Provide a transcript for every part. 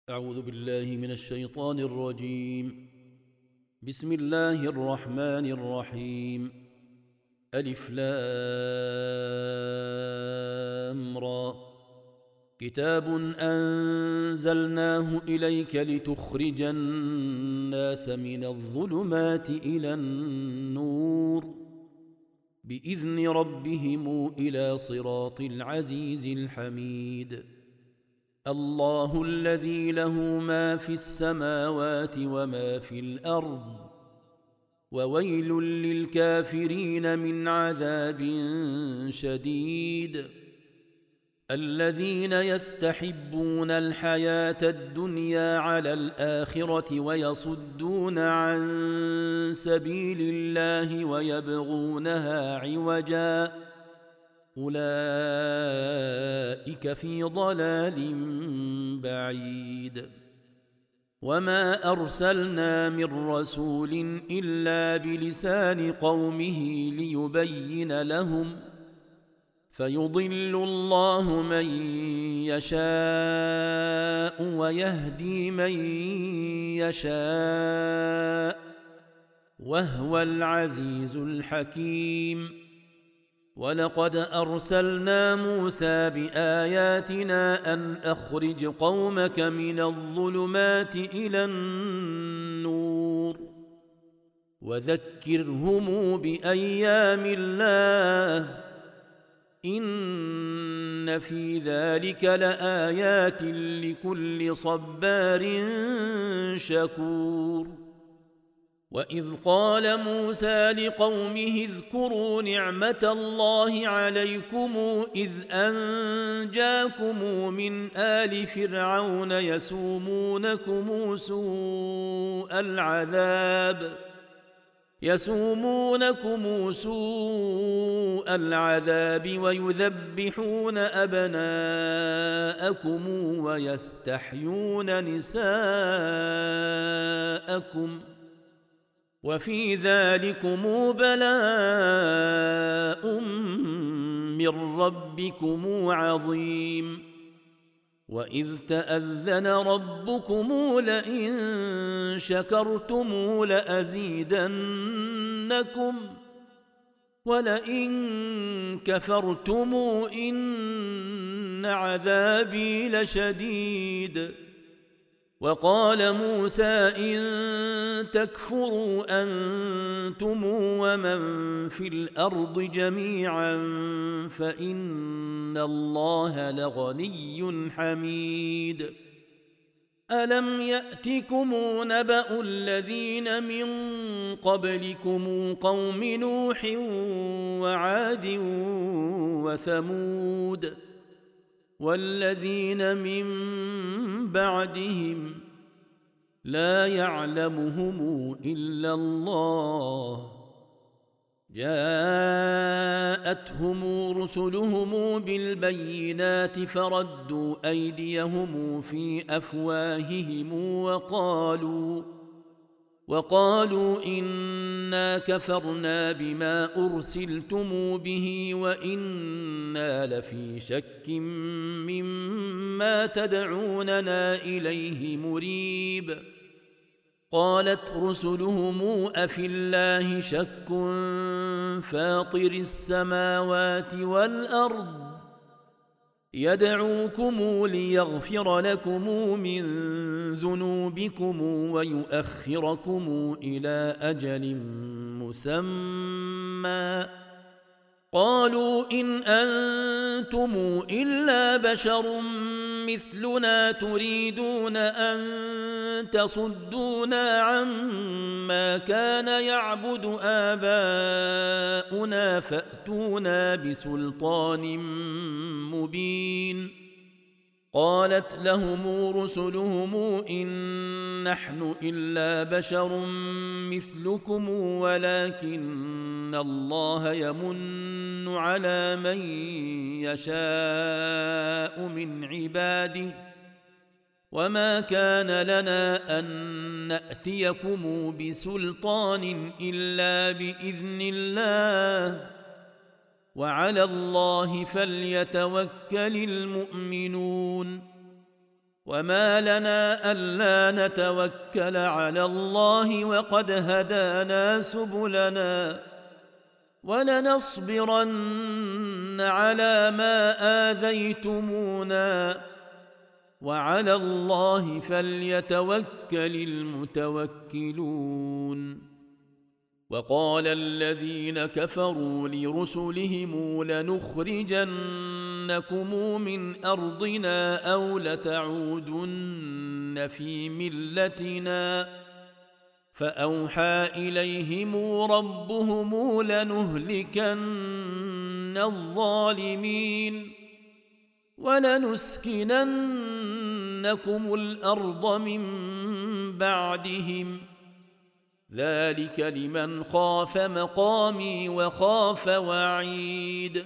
أعوذ بالله من الشيطان الرجيم. بسم الله الرحمن الرحيم. ألف لام را. كتاب أنزلناه إليك لتخرج الناس من الظلمات إلى النور بإذن ربهم إلى صراط العزيز الحميد. الله الذي له ما في السماوات وما في الأرض وويل للكافرين من عذاب شديد. الذين يستحبون الحياة الدنيا على الآخرة ويصدون عن سبيل الله ويبغونها عوجا أولئك في ضلال بعيد. وما أرسلنا من رسول إلا بلسان قومه ليبين لهم فيضل الله من يشاء ويهدي من يشاء وهو العزيز الحكيم. ولقد أرسلنا موسى بآياتنا أن أخرج قومك من الظلمات إلى النور وذكرهم بأيام الله إن في ذلك لآيات لكل صبار شكور. وإذ قال موسى لقومه اذكروا نعمة الله عليكم إذ أنجاكم من آل فرعون يسومونكم سوء العذاب ويذبحون أبناءكم ويستحيون نساءكم وفي ذلكم بلاء من ربكم عظيم. وإذ تأذن ربكم لئن شكرتم لأزيدنكم ولئن كفرتم إن عذابي لشديد. وقال موسى إن تكفروا أنتم ومن في الأرض جميعا فإن الله لغني حميد. ألم يأتكم نبأ الذين من قبلكم قوم نوح وعاد وثمود والذين من بعدهم لا يعلمهم إلا الله جاءتهم رسلهم بالبينات فردوا أيديهم في أفواههم وقالوا إنا كفرنا بما أرسلتم به وإنا لفي شك مما تدعوننا إليه مريب. قالت رسلهم أفي الله شك فاطر السماوات والأرض يدعوكم ليغفر لكم من ذنوبكم ويؤخركم إلى أجل مسمى قالوا إن أنتم إلا بشر مثلنا تريدون أن تصدونا عما كان يعبد آباؤنا فأتونا بسلطان مبين. قالت لهم رسلهم إن نحن إلا بشر مثلكم ولكن الله يمن على من يشاء من عباده وما كان لنا أن نأتيكم بسلطان إلا بإذن الله وعلى الله فليتوكل المؤمنون. وما لنا ألا نتوكل على الله وقد هدانا سبلنا ولنصبرن على ما آذيتمونا وعلى الله فليتوكل المتوكلون. وقال الذين كفروا لرسلهم لنخرجنكم من أرضنا أو لتعودن في ملتنا فأوحى إليهم ربهم لنهلكن الظالمين ولنسكننكم الأرض من بعدهم ذلك لمن خاف مقامي وخاف وعيد.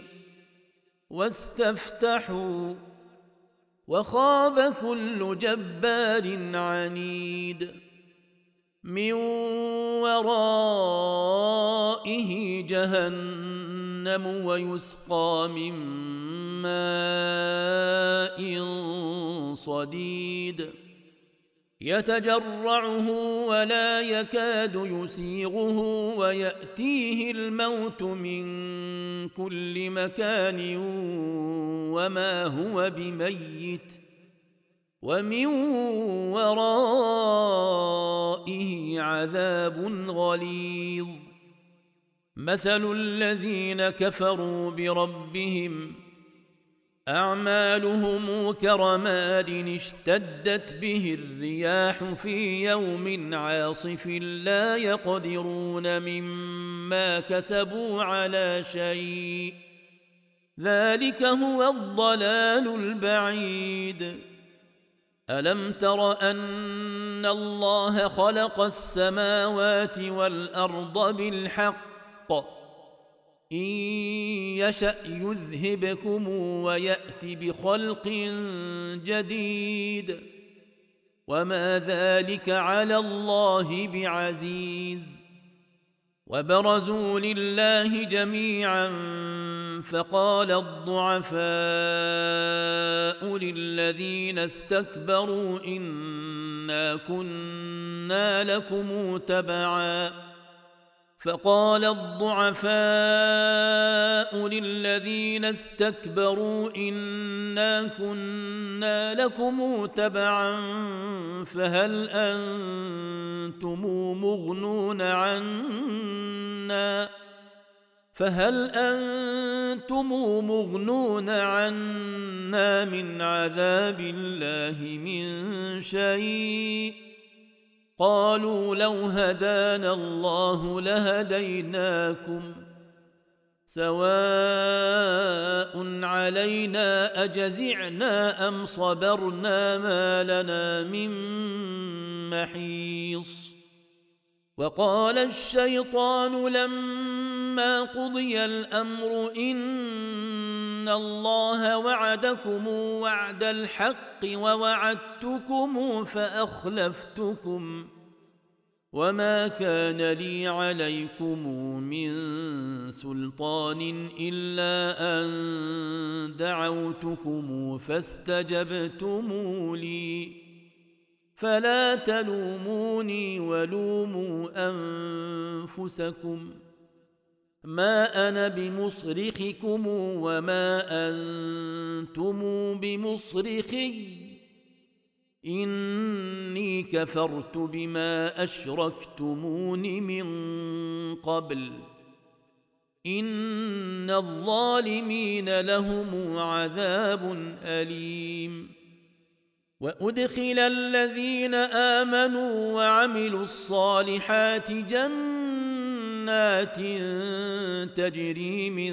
واستفتحوا وخاب كل جبار عنيد من ورائه جهنم ويسقى من ماء صديد يتجرعه ولا يكاد يسيغه ويأتيه الموت من كل مكان وما هو بميت ومن ورائه عذاب غليظ. مثل الذين كفروا بربهم أعمالهم كرماد اشتدت به الرياح في يوم عاصف لا يقدرون مما كسبوا على شيء ذلك هو الضلال البعيد. ألم تر أن الله خلق السماوات والأرض بالحق إن يشأ يذهبكم ويأت بخلق جديد وما ذلك على الله بعزيز. وبرزوا لله جميعا فقال الضعفاء للذين استكبروا إنا كنا لكم تبعا فقال الضعفاء للذين استكبروا إنا كنا لكم تبعا فهل أنتم مغنون عنا من عذاب الله من شيء قالوا لو هدانا الله لهديناكم سواء علينا أجزعنا أم صبرنا ما لنا من محيص. وقال الشيطان لما قضي الأمر إن الله وعدكم وعد الحق ووعدتكم فأخلفتكم وما كان لي عليكم من سلطان إلا أن دعوتكم فاستجبتم لي فلا تلوموني ولوموا أنفسكم ما أنا بمصرخكم وما أنتم بمصرخي إني كفرت بما أشركتمون من قبل إن الظالمين لهم عذاب أليم. وأدخل الذين آمنوا وعملوا الصالحات جنات تجري من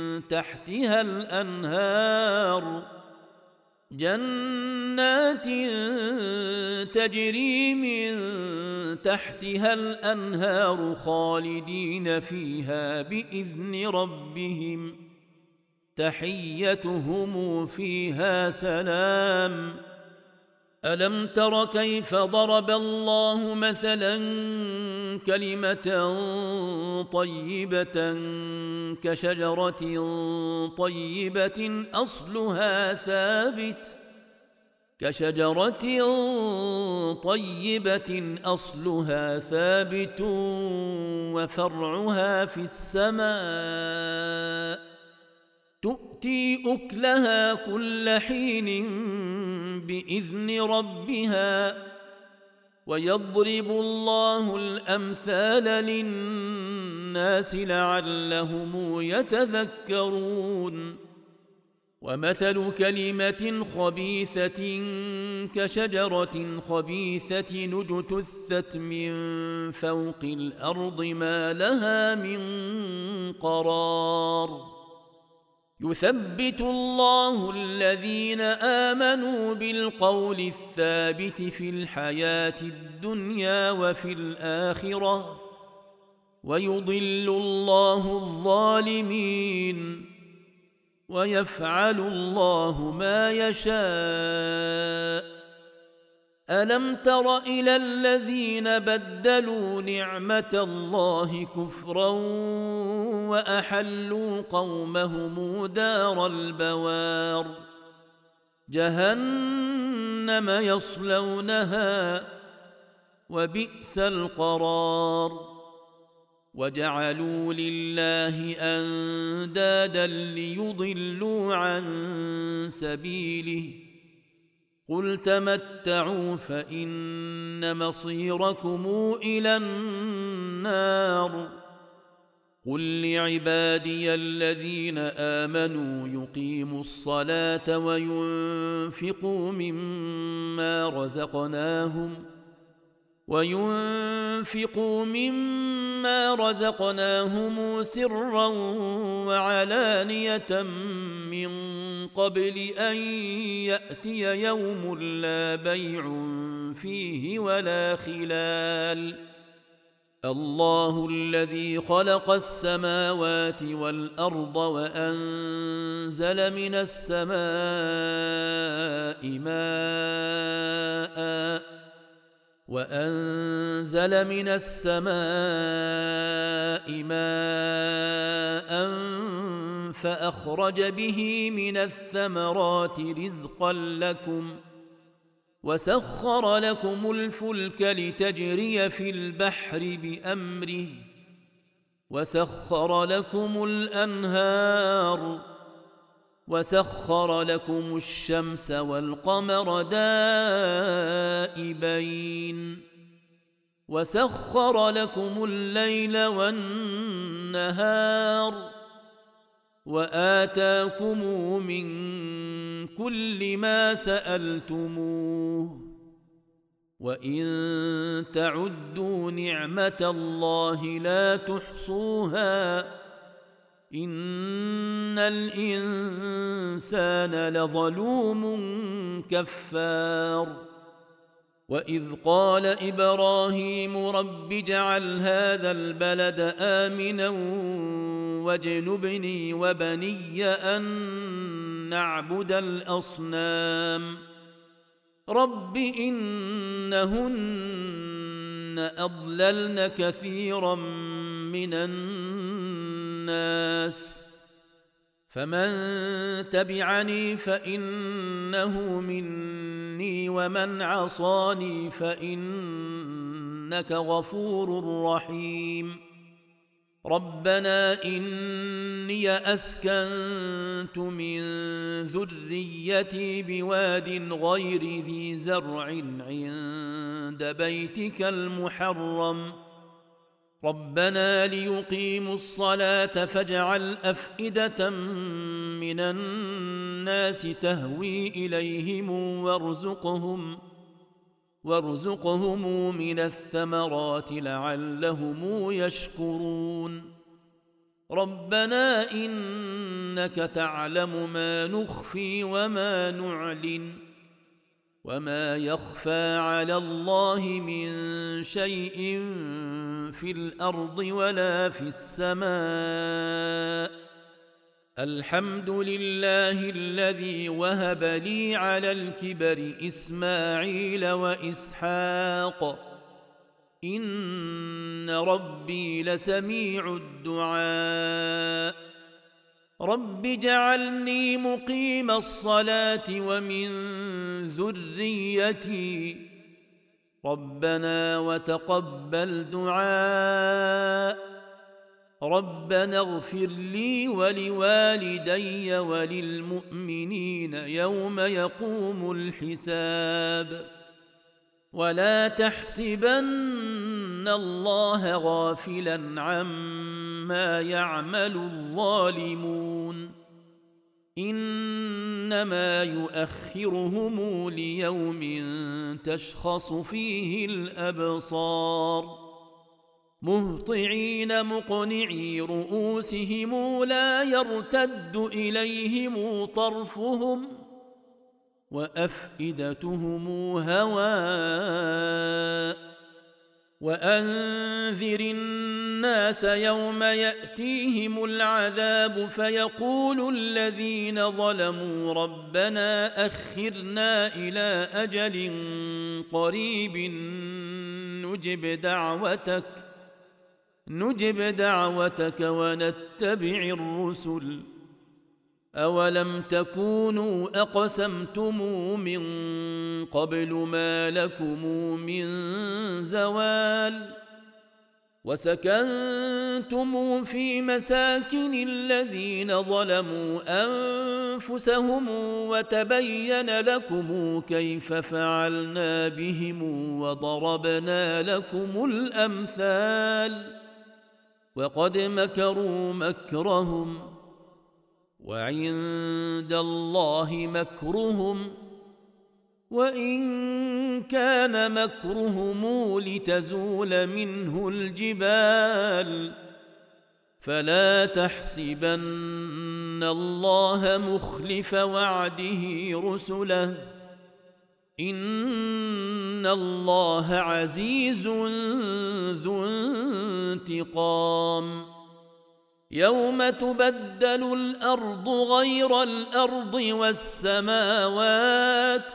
تحتها الأنهار خالدين فيها بإذن ربهم تحيتهم فيها سلام. ألم تر كيف ضرب الله مثلا كلمة طيبة كشجرة طيبة أصلها ثابت كشجرة طيبة أصلها ثابت وفرعها في السماء تؤتي أكلها كل حين بإذن ربها ويضرب الله الأمثال للناس لعلهم يتذكرون ومثل كلمة خبيثة كشجرة خبيثة اجتثت من فوق الأرض ما لها من قرار يثبت الله الذين آمنوا بالقول الثابت في الحياة الدنيا وفي الآخرة ويضل الله الظالمين ويفعل الله ما يشاء ألم تر إلى الذين بدلوا نعمة الله كفرا وأحلوا قومهم دار البوار جهنم يصلونها وبئس القرار وجعلوا لله أندادا ليضلوا عن سبيله قل تمتعوا فإن مصيركم إلى النار قل لعبادي الذين آمنوا يقيموا الصلاة وينفقوا مما رزقناهم سرا وعلانية من قبل أن يأتي يوم لا بيع فيه ولا خلال الله الذي خلق السماوات والأرض وأنزل من السماء ماء فأخرج به من الثمرات رزقا لكم وسخر لكم الفلك لتجري في البحر بأمره وسخر لكم الأنهار وسخر لكم الشمس والقمر دائبين وسخر لكم الليل والنهار وآتاكم من كل ما سألتموه وإن تعدوا نعمة الله لا تحصوها إن الإنسان لظلوم كفار وإذ قال إبراهيم رب اجعل هذا البلد آمنا واجنبني وبني أن نعبد الأصنام رب إنهن أضللن كثيرا من الناس فمن تبعني فإنه مني ومن عصاني فإنك غفور رحيم ربنا إني أسكنت من ذريتي بواد غير ذي زرع عند بيتك المحرم ربنا ليقيموا الصلاة فاجعل أفئدة من الناس تهوي إليهم وارزقهم من الثمرات لعلهم يشكرون ربنا إنك تعلم ما نخفي وما نعلن وما يخفى على الله من شيء في الأرض ولا في السماء الحمد لله الذي وهب لي على الكبر إسماعيل وإسحاق إن ربي لسميع الدعاء رب اجعلني مقيم الصلاة ومن ذريتي ربنا وتقبل دعاء ربنا اغفر لي ولوالدي وللمؤمنين يوم يقوم الحساب ولا تحسبن الله غافلا عما يعمل الظالمون إنما يؤخرهم ليوم تشخص فيه الأبصار مهطعين مقنعي رؤوسهم لا يرتد إليهم طرفهم وأفئدتهم هواء وأنذر الناس يوم يأتيهم العذاب فيقول الذين ظلموا ربنا أخرنا إلى أجل قريب نجب دعوتك ونتبع الرسل أولم تكونوا أقسمتم من قبل ما لكم من زوال وسكنتم في مساكن الذين ظلموا أنفسهم وتبين لكم كيف فعلنا بهم وضربنا لكم الأمثال وقد مكروا مكرهم وعند الله مكرهم وإن كان مكرهم لتزول منه الجبال فلا تحسبن الله مخلف وعده رسله إن الله عزيز ذو انتقام يوم تبدل الأرض غير الأرض والسماوات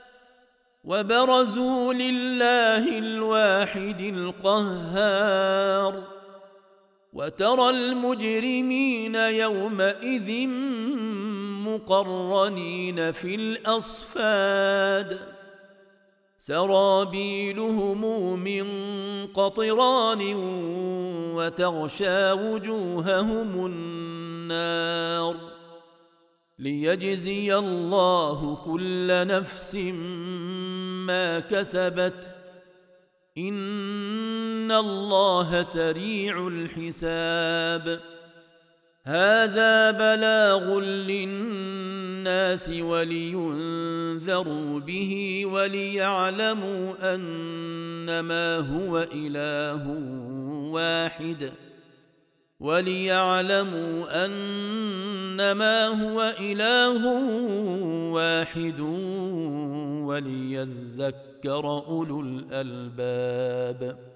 وبرزوا لله الواحد القهار وترى المجرمين يومئذ مقرنين في الأصفاد سرابيلهم من قطران وتغشى وجوههم النار ليجزي الله كل نفس ما كسبت إن الله سريع الحساب هذا بلاغ للناس ولينذروا به وليعلموا أنما هو إله واحد وليذكر أولو الألباب